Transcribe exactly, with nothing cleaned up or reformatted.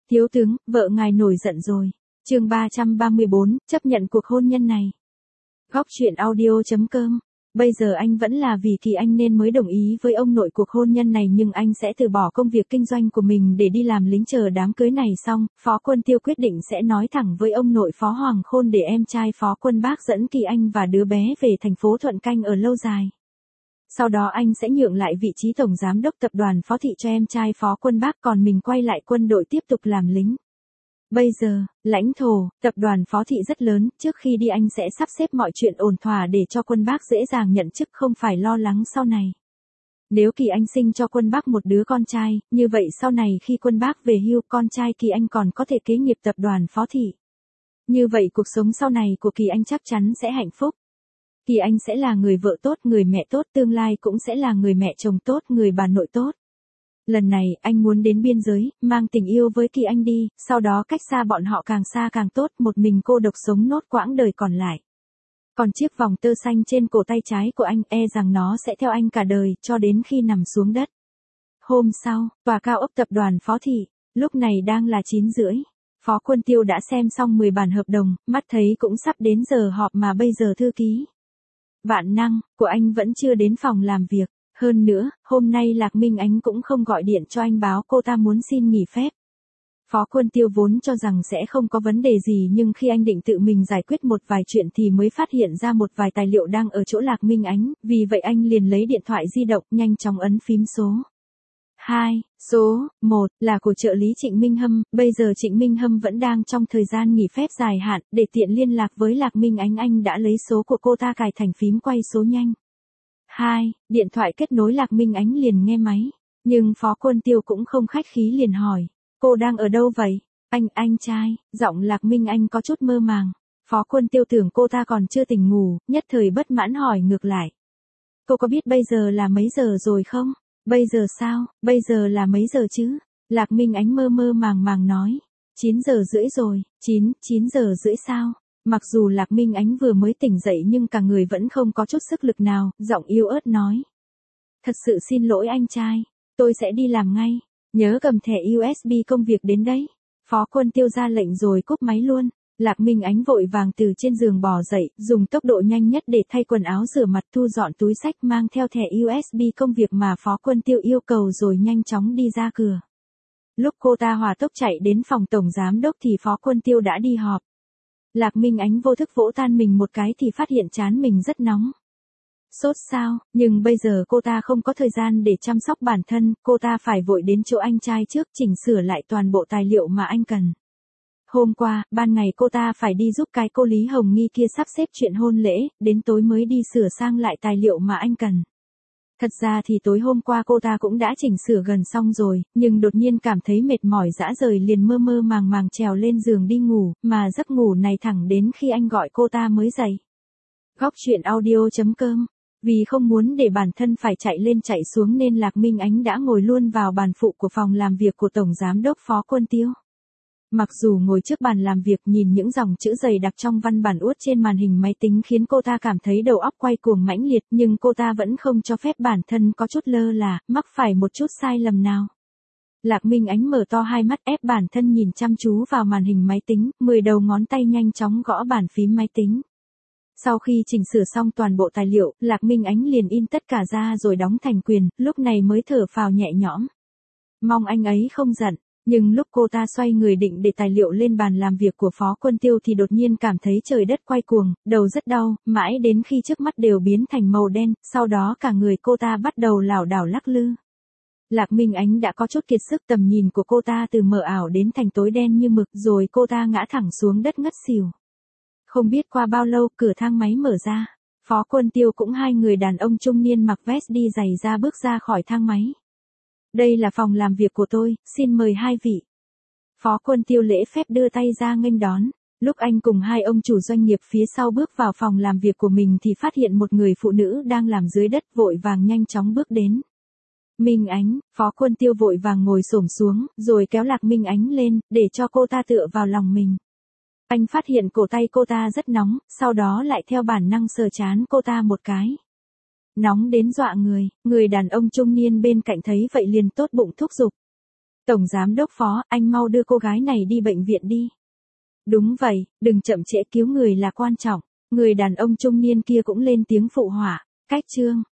Thiếu tướng, vợ ngài nổi giận rồi. Chương ba trăm ba mươi bốn, chấp nhận cuộc hôn nhân này. Góc truyện audio chấm com. Bây giờ anh vẫn là vì Kỳ Anh nên mới đồng ý với ông nội cuộc hôn nhân này, nhưng anh sẽ từ bỏ công việc kinh doanh của mình để đi làm lính chờ đám cưới này xong. Phó Quân Tiêu quyết định sẽ nói thẳng với ông nội Phó Hoàng Khôn để em trai Phó Quân Bác dẫn Kỳ Anh và đứa bé về thành phố Thuận Canh ở lâu dài. Sau đó anh sẽ nhượng lại vị trí tổng giám đốc tập đoàn Phó Thị cho em trai Phó Quân Bác, còn mình quay lại quân đội tiếp tục làm lính. Bây giờ, lãnh thổ, tập đoàn Phó Thị rất lớn, trước khi đi anh sẽ sắp xếp mọi chuyện ổn thỏa để cho Quân Bác dễ dàng nhận chức, không phải lo lắng sau này. Nếu Kỳ Anh sinh cho Quân Bác một đứa con trai, như vậy sau này khi Quân Bác về hưu, con trai Kỳ Anh còn có thể kế nghiệp tập đoàn Phó Thị. Như vậy cuộc sống sau này của Kỳ Anh chắc chắn sẽ hạnh phúc. Kỳ Anh sẽ là người vợ tốt, người mẹ tốt, tương lai cũng sẽ là người mẹ chồng tốt, người bà nội tốt. Lần này, anh muốn đến biên giới, mang tình yêu với Kỳ Anh đi, sau đó cách xa bọn họ càng xa càng tốt, một mình cô độc sống nốt quãng đời còn lại. Còn chiếc vòng tơ xanh trên cổ tay trái của anh, e rằng nó sẽ theo anh cả đời, cho đến khi nằm xuống đất. Hôm sau, tòa cao ốc tập đoàn Phó Thị, lúc này đang là chín rưỡi. Phó Quân Tiêu đã xem xong mười bản hợp đồng, mắt thấy cũng sắp đến giờ họp mà bây giờ thư ký Vạn Năng của anh vẫn chưa đến phòng làm việc. Hơn nữa, hôm nay Lạc Minh Ánh cũng không gọi điện cho anh báo cô ta muốn xin nghỉ phép. Phó Quân Tiêu vốn cho rằng sẽ không có vấn đề gì, nhưng khi anh định tự mình giải quyết một vài chuyện thì mới phát hiện ra một vài tài liệu đang ở chỗ Lạc Minh Ánh, vì vậy anh liền lấy điện thoại di động, nhanh chóng ấn phím số hai, số một là của trợ lý Trịnh Minh Hâm. Bây giờ Trịnh Minh Hâm vẫn đang trong thời gian nghỉ phép dài hạn, để tiện liên lạc với Lạc Minh Ánh, anh đã lấy số của cô ta cài thành phím quay số nhanh. hai, điện thoại kết nối, Lạc Minh Ánh liền nghe máy, nhưng Phó Quân Tiêu cũng không khách khí liền hỏi, cô đang ở đâu vậy? Anh, anh trai, giọng Lạc Minh Ánh có chút mơ màng. Phó Quân Tiêu tưởng cô ta còn chưa tỉnh ngủ, nhất thời bất mãn hỏi ngược lại. Cô có biết bây giờ là mấy giờ rồi không? Bây giờ sao, bây giờ là mấy giờ chứ? Lạc Minh Ánh mơ mơ màng màng nói, chín giờ rưỡi rồi. chín, chín giờ rưỡi sao? Mặc dù Lạc Minh Ánh vừa mới tỉnh dậy nhưng cả người vẫn không có chút sức lực nào, giọng yếu ớt nói. Thật sự xin lỗi anh trai, tôi sẽ đi làm ngay, nhớ cầm thẻ u ét bê công việc đến đấy. Phó Quân Tiêu ra lệnh rồi cúp máy luôn. Lạc Minh Ánh vội vàng từ trên giường bò dậy, dùng tốc độ nhanh nhất để thay quần áo, rửa mặt, thu dọn túi xách, mang theo thẻ u ét bê công việc mà Phó Quân Tiêu yêu cầu rồi nhanh chóng đi ra cửa. Lúc cô ta hòa tốc chạy đến phòng tổng giám đốc thì Phó Quân Tiêu đã đi họp. Lạc Minh Ánh vô thức vỗ tan mình một cái thì phát hiện trán mình rất nóng. Sốt sao, nhưng bây giờ cô ta không có thời gian để chăm sóc bản thân, cô ta phải vội đến chỗ anh trai trước, chỉnh sửa lại toàn bộ tài liệu mà anh cần. Hôm qua, ban ngày cô ta phải đi giúp cái cô Lý Hồng Nghi kia sắp xếp chuyện hôn lễ, đến tối mới đi sửa sang lại tài liệu mà anh cần. Thật ra thì tối hôm qua cô ta cũng đã chỉnh sửa gần xong rồi, nhưng đột nhiên cảm thấy mệt mỏi rã rời liền mơ mơ màng màng trèo lên giường đi ngủ, mà giấc ngủ này thẳng đến khi anh gọi cô ta mới dậy. Góc truyện audio chấm com. Vì không muốn để bản thân phải chạy lên chạy xuống nên Lạc Minh Ánh đã ngồi luôn vào bàn phụ của phòng làm việc của Tổng Giám đốc Phó Quân Tiêu. Mặc dù ngồi trước bàn làm việc nhìn những dòng chữ dày đặc trong văn bản uất trên màn hình máy tính khiến cô ta cảm thấy đầu óc quay cuồng mãnh liệt, nhưng cô ta vẫn không cho phép bản thân có chút lơ là, mắc phải một chút sai lầm nào. Lạc Minh Ánh mở to hai mắt, ép bản thân nhìn chăm chú vào màn hình máy tính, mười đầu ngón tay nhanh chóng gõ bàn phím máy tính. Sau khi chỉnh sửa xong toàn bộ tài liệu, Lạc Minh Ánh liền in tất cả ra rồi đóng thành quyền, lúc này mới thở phào nhẹ nhõm. Mong anh ấy không giận. Nhưng lúc cô ta xoay người định để tài liệu lên bàn làm việc của Phó Quân Tiêu thì đột nhiên cảm thấy trời đất quay cuồng, đầu rất đau, mãi đến khi trước mắt đều biến thành màu đen, sau đó cả người cô ta bắt đầu lảo đảo lắc lư. Lạc Minh Ánh đã có chút kiệt sức, tầm nhìn của cô ta từ mờ ảo đến thành tối đen như mực, rồi cô ta ngã thẳng xuống đất ngất xỉu. Không biết qua bao lâu, cửa thang máy mở ra. Phó Quân Tiêu cũng hai người đàn ông trung niên mặc vest đi giày ra bước ra khỏi thang máy. Đây là phòng làm việc của tôi, xin mời hai vị. Phó Quân Tiêu lễ phép đưa tay ra nghênh đón. Lúc anh cùng hai ông chủ doanh nghiệp phía sau bước vào phòng làm việc của mình thì phát hiện một người phụ nữ đang làm dưới đất, vội vàng nhanh chóng bước đến. Minh Ánh, Phó Quân Tiêu vội vàng ngồi xổm xuống, rồi kéo Lạc Minh Ánh lên, để cho cô ta tựa vào lòng mình. Anh phát hiện cổ tay cô ta rất nóng, sau đó lại theo bản năng sờ trán cô ta một cái. Nóng đến dọa người, người đàn ông trung niên bên cạnh thấy vậy liền tốt bụng thúc giục. Tổng giám đốc Phó, anh mau đưa cô gái này đi bệnh viện đi. Đúng vậy, đừng chậm trễ, cứu người là quan trọng. Người đàn ông trung niên kia cũng lên tiếng phụ họa. Cách chương